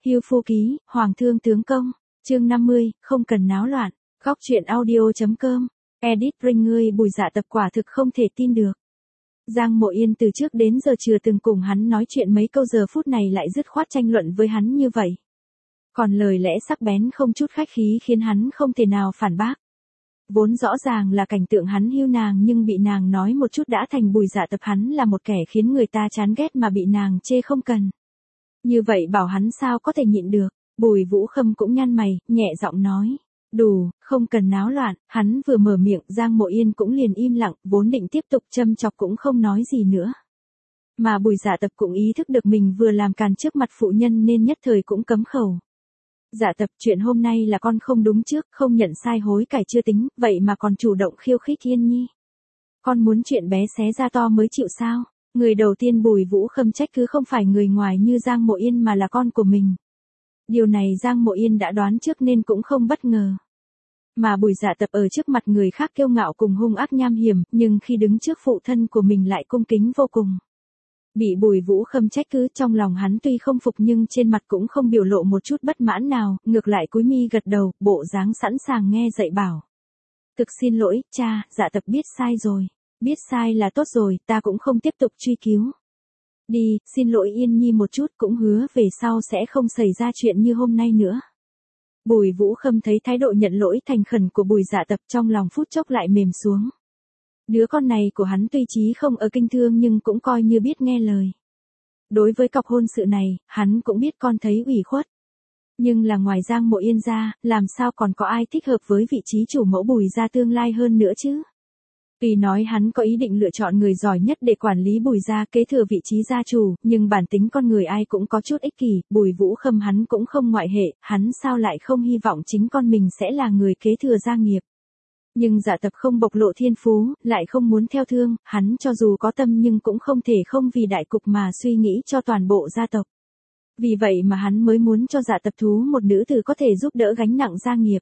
Hưu Phu Ký, Hoàng thương tướng công, chương 50, không cần náo loạn, góc truyện audio.com, edit ring ngươi Bùi Dạ Tập quả thực không thể tin được. Giang Mộ Yên từ trước đến giờ chưa từng cùng hắn nói chuyện mấy câu, giờ phút này lại dứt khoát tranh luận với hắn như vậy. Còn lời lẽ sắc bén không chút khách khí khiến hắn không thể nào phản bác. Vốn rõ ràng là cảnh tượng hắn hưu nàng nhưng bị nàng nói một chút đã thành Bùi Dạ Tập hắn là một kẻ khiến người ta chán ghét mà bị nàng chê không cần. Như vậy bảo hắn sao có thể nhịn được. Bùi Vũ Khâm cũng nhăn mày, nhẹ giọng nói. Đủ, không cần náo loạn. Hắn vừa mở miệng, Giang Mộ Yên cũng liền im lặng, vốn định tiếp tục châm chọc cũng không nói gì nữa. Mà Bùi Dạ Tập cũng ý thức được mình vừa làm càn trước mặt phụ nhân nên nhất thời cũng cấm khẩu. Dạ Tập, chuyện hôm nay là con không đúng trước, không nhận sai hối cải chưa tính, vậy mà còn chủ động khiêu khích Yên Nhi. Con muốn chuyện bé xé ra to mới chịu sao? Người đầu tiên Bùi Vũ Khâm trách cứ không phải người ngoài như Giang Mộ Yên mà là con của mình. Điều này Giang Mộ Yên đã đoán trước nên cũng không bất ngờ. Mà Bùi Dạ Tập ở trước mặt người khác kiêu ngạo cùng hung ác nham hiểm, nhưng khi đứng trước phụ thân của mình lại cung kính vô cùng. Bị Bùi Vũ Khâm trách cứ, trong lòng hắn tuy không phục nhưng trên mặt cũng không biểu lộ một chút bất mãn nào, ngược lại cúi mi gật đầu, bộ dáng sẵn sàng nghe dạy bảo. Thực xin lỗi, cha, Dạ Tập biết sai rồi. Biết sai là tốt rồi, ta cũng không tiếp tục truy cứu. Đi, xin lỗi Yên Nhi một chút, cũng hứa về sau sẽ không xảy ra chuyện như hôm nay nữa. Bùi Vũ Khâm thấy thái độ nhận lỗi thành khẩn của Bùi Dạ Tập, trong lòng phút chốc lại mềm xuống. Đứa con này của hắn tuy chí không ở kinh thương nhưng cũng coi như biết nghe lời. Đối với cọc hôn sự này, hắn cũng biết con thấy ủy khuất. Nhưng là ngoài Giang Mộ Yên ra, làm sao còn có ai thích hợp với vị trí chủ mẫu Bùi gia tương lai hơn nữa chứ? Tuy nói hắn có ý định lựa chọn người giỏi nhất để quản lý Bùi gia kế thừa vị trí gia chủ, nhưng bản tính con người ai cũng có chút ích kỷ, Bùi Vũ Khâm hắn cũng không ngoại hệ, hắn sao lại không hy vọng chính con mình sẽ là người kế thừa gia nghiệp. Nhưng Dạ Tập không bộc lộ thiên phú, lại không muốn theo thương, hắn cho dù có tâm nhưng cũng không thể không vì đại cục mà suy nghĩ cho toàn bộ gia tộc. Vì vậy mà hắn mới muốn cho Dạ Tập thú một nữ tử có thể giúp đỡ gánh nặng gia nghiệp.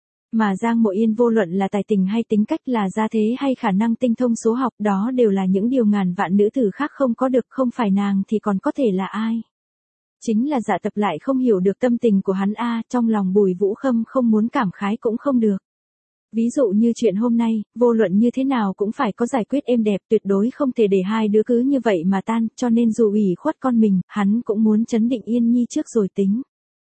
Mà Giang Mộ Yên vô luận là tài tình hay tính cách, là gia thế hay khả năng tinh thông số học, đó đều là những điều ngàn vạn nữ tử khác không có được, không phải nàng thì còn có thể là ai. Chính là Dạ Tập lại không hiểu được tâm tình của hắn trong lòng Bùi Vũ Khâm không muốn cảm khái cũng không được. Ví dụ như chuyện hôm nay, vô luận như thế nào cũng phải có giải quyết êm đẹp, tuyệt đối không thể để hai đứa cứ như vậy mà tan, cho nên dù ủy khuất con mình, hắn cũng muốn trấn định Yên Nhi trước rồi tính.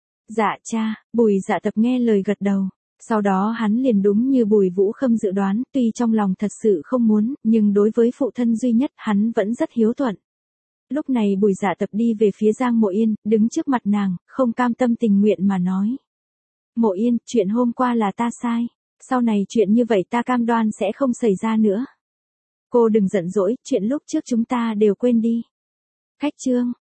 Dạ cha, Bùi Dạ Tập nghe lời gật đầu. Sau đó hắn liền đúng như Bùi Vũ Khâm dự đoán, tuy trong lòng thật sự không muốn, nhưng đối với phụ thân duy nhất hắn vẫn rất hiếu thuận. Lúc này Bùi Dạ Tập đi về phía Giang Mộ Yên, đứng trước mặt nàng, không cam tâm tình nguyện mà nói. Mộ Yên, chuyện hôm qua là ta sai. Sau này chuyện như vậy ta cam đoan sẽ không xảy ra nữa. Cô đừng giận dỗi, chuyện lúc trước chúng ta đều quên đi. Khách chương.